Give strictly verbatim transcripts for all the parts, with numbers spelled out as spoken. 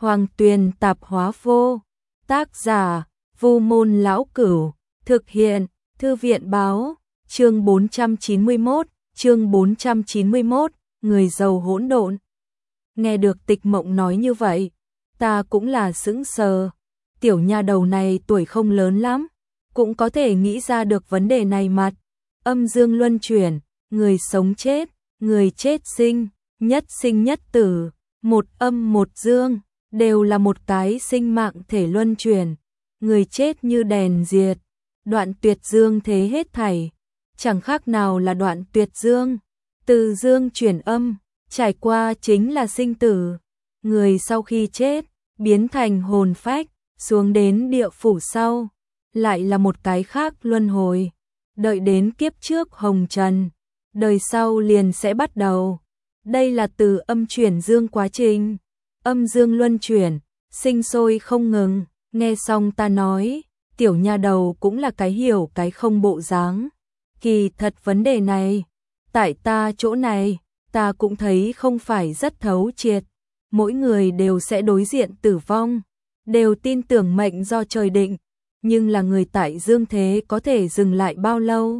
Hoàng Tuyền Tạp Hóa Vô. Tác giả: Vu Môn Lão Cửu. Thực hiện: Thư viện báo. Chương bốn trăm chín mươi mốt, chương bốn trăm chín mươi mốt, người giàu hỗn độn. Nghe được Tịch Mộng nói như vậy, ta cũng là sững sờ. Tiểu nha đầu này tuổi không lớn lắm, cũng có thể nghĩ ra được vấn đề này mặt. Âm dương luân chuyển, người sống chết, người chết sinh, nhất sinh nhất tử, một âm một dương, đều là một cái sinh mạng thể luân chuyển. Người chết như đèn diệt, đoạn tuyệt dương thế hết thảy, chẳng khác nào là đoạn tuyệt dương. Từ dương chuyển âm, trải qua chính là sinh tử. Người sau khi chết, biến thành hồn phách, xuống đến địa phủ sau, lại là một cái khác luân hồi. Đợi đến kiếp trước hồng trần, đời sau liền sẽ bắt đầu. Đây là từ âm chuyển dương quá trình, âm dương luân chuyển, sinh sôi không ngừng. Nghe xong ta nói, tiểu nha đầu cũng là cái hiểu cái không bộ dáng. Kỳ thật vấn đề này, tại ta chỗ này, ta cũng thấy không phải rất thấu triệt. Mỗi người đều sẽ đối diện tử vong, đều tin tưởng mệnh do trời định, nhưng là người tại dương thế có thể dừng lại bao lâu?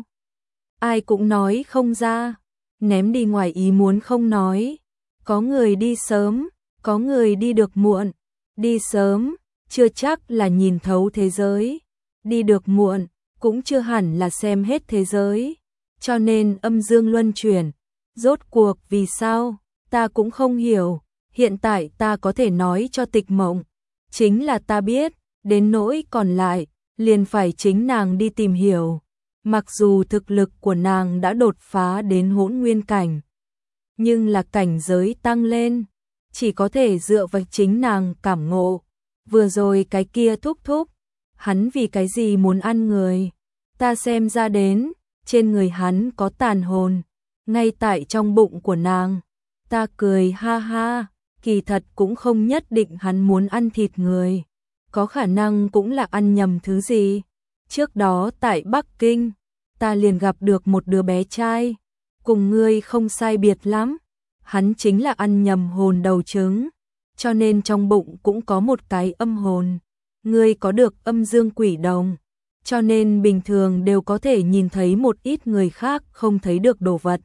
Ai cũng nói không ra, ném đi ngoài ý muốn không nói. Có người đi sớm, có người đi được muộn. Đi sớm, chưa chắc là nhìn thấu thế giới. Đi được muộn, cũng chưa hẳn là xem hết thế giới. Cho nên âm dương luân chuyển, rốt cuộc vì sao, ta cũng không hiểu. Hiện tại ta có thể nói cho Tịch Mộng, chính là ta biết, đến nỗi còn lại, liền phải chính nàng đi tìm hiểu. Mặc dù thực lực của nàng đã đột phá đến hỗn nguyên cảnh, nhưng là cảnh giới tăng lên, chỉ có thể dựa vào chính nàng cảm ngộ. Vừa rồi cái kia thúc thúc, hắn vì cái gì muốn ăn người? Ta xem ra đến, trên người hắn có tàn hồn, ngay tại trong bụng của nàng. Ta cười ha ha, kỳ thật cũng không nhất định hắn muốn ăn thịt người, có khả năng cũng là ăn nhầm thứ gì. Trước đó tại Bắc Kinh, ta liền gặp được một đứa bé trai, cùng ngươi không sai biệt lắm, hắn chính là ăn nhầm hồn đầu trứng, cho nên trong bụng cũng có một cái âm hồn. Ngươi có được âm dương quỷ đồng, cho nên bình thường đều có thể nhìn thấy một ít người khác không thấy được đồ vật.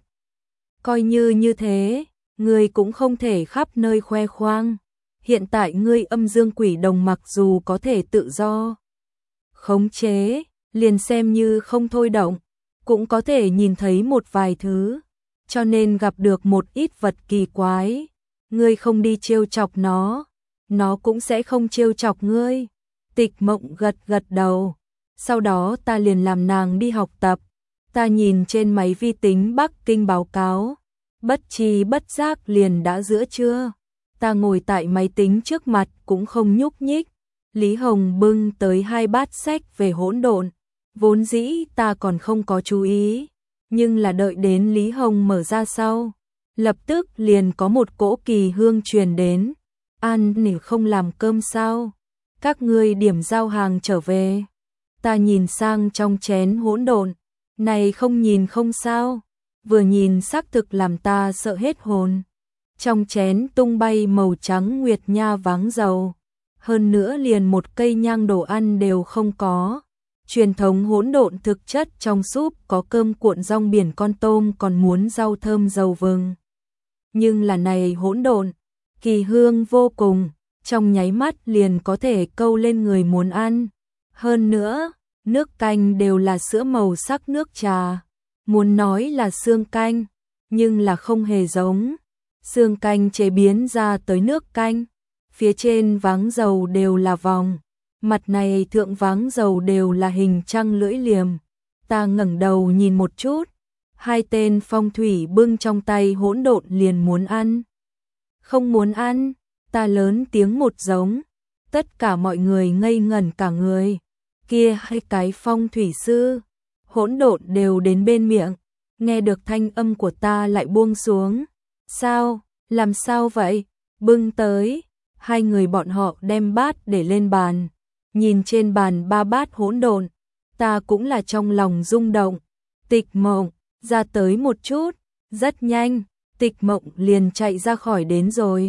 Coi như như thế, ngươi cũng không thể khắp nơi khoe khoang. Hiện tại ngươi âm dương quỷ đồng mặc dù có thể tự do khống chế, liền xem như không thôi động, cũng có thể nhìn thấy một vài thứ, cho nên gặp được một ít vật kỳ quái, ngươi không đi trêu chọc nó, nó cũng sẽ không trêu chọc ngươi. Tịch Mộng gật gật đầu, sau đó ta liền làm nàng đi học tập. Ta nhìn trên máy vi tính Bắc Kinh báo cáo, bất tri bất giác liền đã giữa trưa. Ta ngồi tại máy tính trước mặt cũng không nhúc nhích. Lý Hồng bưng tới hai bát sách về hỗn độn, vốn dĩ ta còn không có chú ý, nhưng là đợi đến Lý Hồng mở ra sau, lập tức liền có một cỗ kỳ hương truyền đến. An nỉ không làm cơm sao? Các ngươi điểm giao hàng trở về. Ta nhìn sang trong chén hỗn độn, này không nhìn không sao, vừa nhìn xác thực làm ta sợ hết hồn. Trong chén tung bay màu trắng nguyệt nha váng dầu, hơn nữa liền một cây nhang đồ ăn đều không có. Truyền thống hỗn độn thực chất trong súp có cơm cuộn rong biển con tôm còn muốn rau thơm dầu vừng. Nhưng là này hỗn độn, kỳ hương vô cùng, trong nháy mắt liền có thể câu lên người muốn ăn. Hơn nữa, nước canh đều là sữa màu sắc nước trà, muốn nói là xương canh, nhưng là không hề giống. Xương canh chế biến ra tới nước canh, phía trên váng dầu đều là vòng, mặt này thượng váng dầu đều là hình trăng lưỡi liềm. Ta ngẩng đầu nhìn một chút, hai tên phong thủy bưng trong tay hỗn độn liền muốn ăn. Không muốn ăn, ta lớn tiếng một giống, tất cả mọi người ngây ngẩn cả người. Kia hai cái phong thủy sư, hỗn độn đều đến bên miệng, nghe được thanh âm của ta lại buông xuống. Sao, làm sao vậy? Bưng tới, hai người bọn họ đem bát để lên bàn, nhìn trên bàn ba bát hỗn độn, ta cũng là trong lòng rung động. Tịch Mộng, ra tới một chút. Rất nhanh, Tịch Mộng liền chạy ra khỏi đến rồi.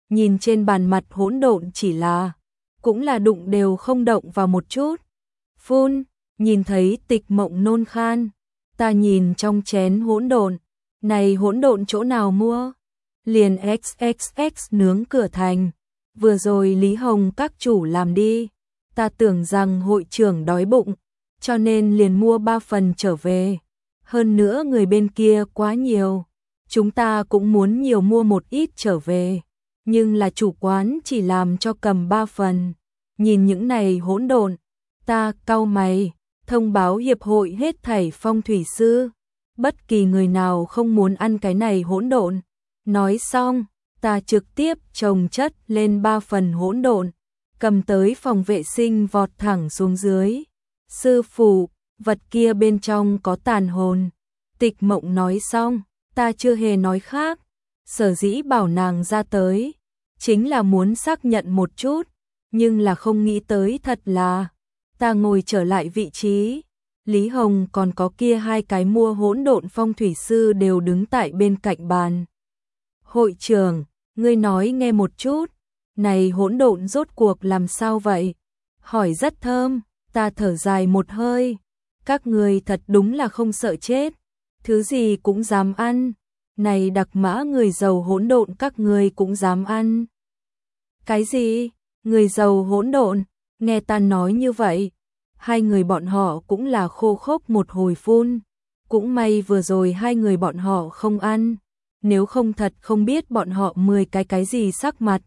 nhìn trên bàn mặt hỗn độn chỉ là, cũng là đụng đều không động vào một chút. Phun, nhìn thấy Tịch Mộng nôn khan, ta nhìn trong chén hỗn độn, này hỗn độn chỗ nào mua? Liền ích ích ích nướng cửa thành, vừa rồi Lý Hồng các chủ làm đi, ta tưởng rằng hội trưởng đói bụng, cho nên liền mua ba phần trở về. Hơn nữa người bên kia quá nhiều, chúng ta cũng muốn nhiều mua một ít trở về, nhưng là chủ quán chỉ làm cho cầm ba phần. Nhìn những này hỗn độn, ta cau mày, thông báo hiệp hội hết thảy phong thủy sư, bất kỳ người nào không muốn ăn cái này hỗn độn. Nói xong, ta trực tiếp chồng chất lên ba phần hỗn độn, cầm tới phòng vệ sinh vọt thẳng xuống dưới. Sư phụ, vật kia bên trong có tàn hồn. Tịch Mộng nói xong, ta chưa hề nói khác, sở dĩ bảo nàng ra tới, chính là muốn xác nhận một chút, nhưng là không nghĩ tới thật là, ta ngồi trở lại vị trí, Lý Hồng còn có kia hai cái mua hỗn độn phong thủy sư đều đứng tại bên cạnh bàn. Hội trưởng, ngươi nói nghe một chút, này hỗn độn rốt cuộc làm sao vậy? Hỏi rất thơm, ta thở dài một hơi, các người thật đúng là không sợ chết, thứ gì cũng dám ăn, này đặc mã người giàu hỗn độn các người cũng dám ăn. Cái gì? Người giàu hỗn độn? Nghe ta nói như vậy, hai người bọn họ cũng là khô khốc một hồi phun, cũng may vừa rồi hai người bọn họ không ăn, nếu không thật không biết bọn họ mười cái cái gì sắc mặt.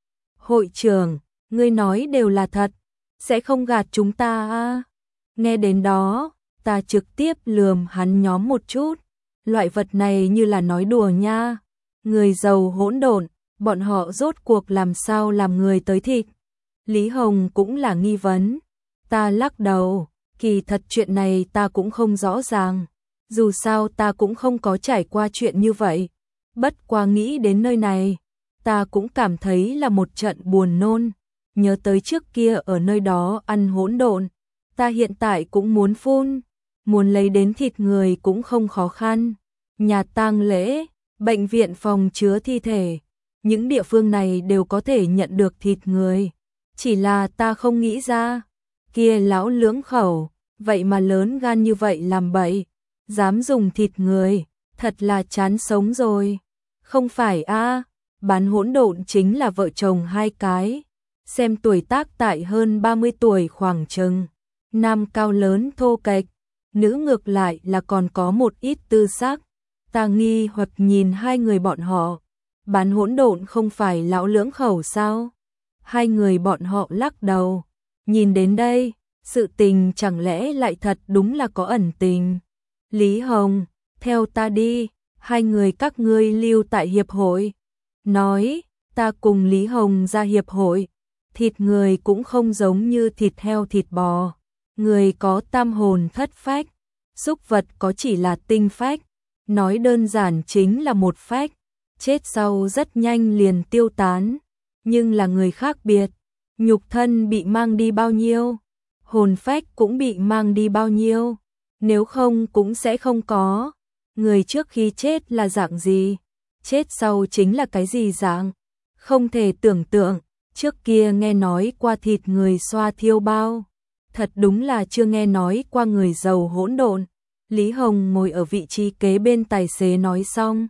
Hội trưởng, ngươi nói đều là thật, sẽ không gạt chúng ta à? Nghe đến đó, ta trực tiếp lườm hắn nhóm một chút, loại vật này như là nói đùa nha, người giàu hỗn độn, bọn họ rốt cuộc làm sao làm người tới thịt. Lý Hồng cũng là nghi vấn, ta lắc đầu, kỳ thật chuyện này ta cũng không rõ ràng, dù sao ta cũng không có trải qua chuyện như vậy, bất quá nghĩ đến nơi này, ta cũng cảm thấy là một trận buồn nôn, nhớ tới trước kia ở nơi đó ăn hỗn độn, ta hiện tại cũng muốn phun, muốn lấy đến thịt người cũng không khó khăn, nhà tang lễ, bệnh viện phòng chứa thi thể, những địa phương này đều có thể nhận được thịt người, chỉ là ta không nghĩ ra, kia lão lưỡng khẩu, vậy mà lớn gan như vậy làm bậy, dám dùng thịt người, thật là chán sống rồi. Không phải a, bán hỗn độn chính là vợ chồng hai cái, xem tuổi tác tại hơn ba mươi tuổi khoảng chừng, nam cao lớn thô kệch, nữ ngược lại là còn có một ít tư sắc. Ta nghi hoặc nhìn hai người bọn họ, bán hỗn độn không phải lão lưỡng khẩu sao? Hai người bọn họ lắc đầu, nhìn đến đây, sự tình chẳng lẽ lại thật đúng là có ẩn tình. Lý Hồng, theo ta đi, hai người các ngươi lưu tại hiệp hội. Nói, ta cùng Lý Hồng ra hiệp hội, thịt người cũng không giống như thịt heo thịt bò, người có tam hồn thất phách, súc vật có chỉ là tinh phách, nói đơn giản chính là một phách, chết sau rất nhanh liền tiêu tán, nhưng là người khác biệt, nhục thân bị mang đi bao nhiêu, hồn phách cũng bị mang đi bao nhiêu, nếu không cũng sẽ không có. Người trước khi chết là dạng gì, chết sau chính là cái gì dạng, không thể tưởng tượng, trước kia nghe nói qua thịt người xoa thiêu bao, thật đúng là chưa nghe nói qua người giàu hỗn độn. Lý Hồng ngồi ở vị trí kế bên tài xế nói xong,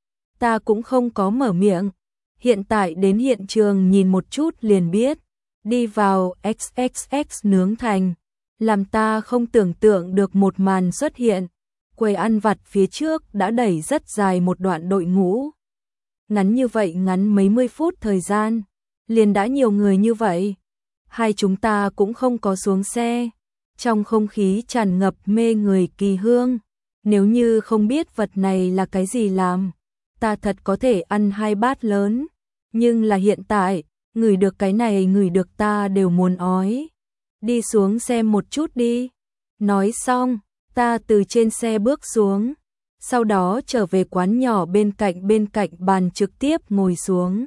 ta cũng không có mở miệng, hiện tại đến hiện trường nhìn một chút liền biết, đi vào ích ích ích nướng thành, làm ta không tưởng tượng được một màn xuất hiện. Quầy ăn vặt phía trước đã đẩy rất dài một đoạn đội ngũ. Ngắn như vậy ngắn mấy mươi phút thời gian, liền đã nhiều người như vậy. Hai chúng ta cũng không có xuống xe. Trong không khí tràn ngập mê người kỳ hương. Nếu như không biết vật này là cái gì làm, ta thật có thể ăn hai bát lớn. Nhưng là hiện tại, ngửi được cái này ngửi được ta đều muốn ói. Đi xuống xem một chút đi. Nói xong, ta từ trên xe bước xuống, sau đó trở về quán nhỏ bên cạnh bên cạnh bàn trực tiếp ngồi xuống.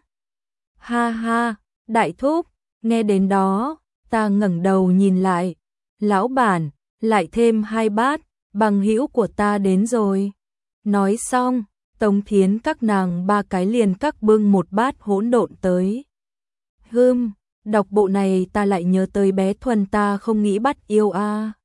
Ha ha, đại thúc, nghe đến đó, ta ngẩng đầu nhìn lại, lão bản, lại thêm hai bát, bằng hữu của ta đến rồi. Nói xong, Tống Thiến các nàng ba cái liền các bưng một bát hỗn độn tới. Hưm, đọc bộ này ta lại nhớ tới bé Thuần ta không nghĩ bắt yêu a.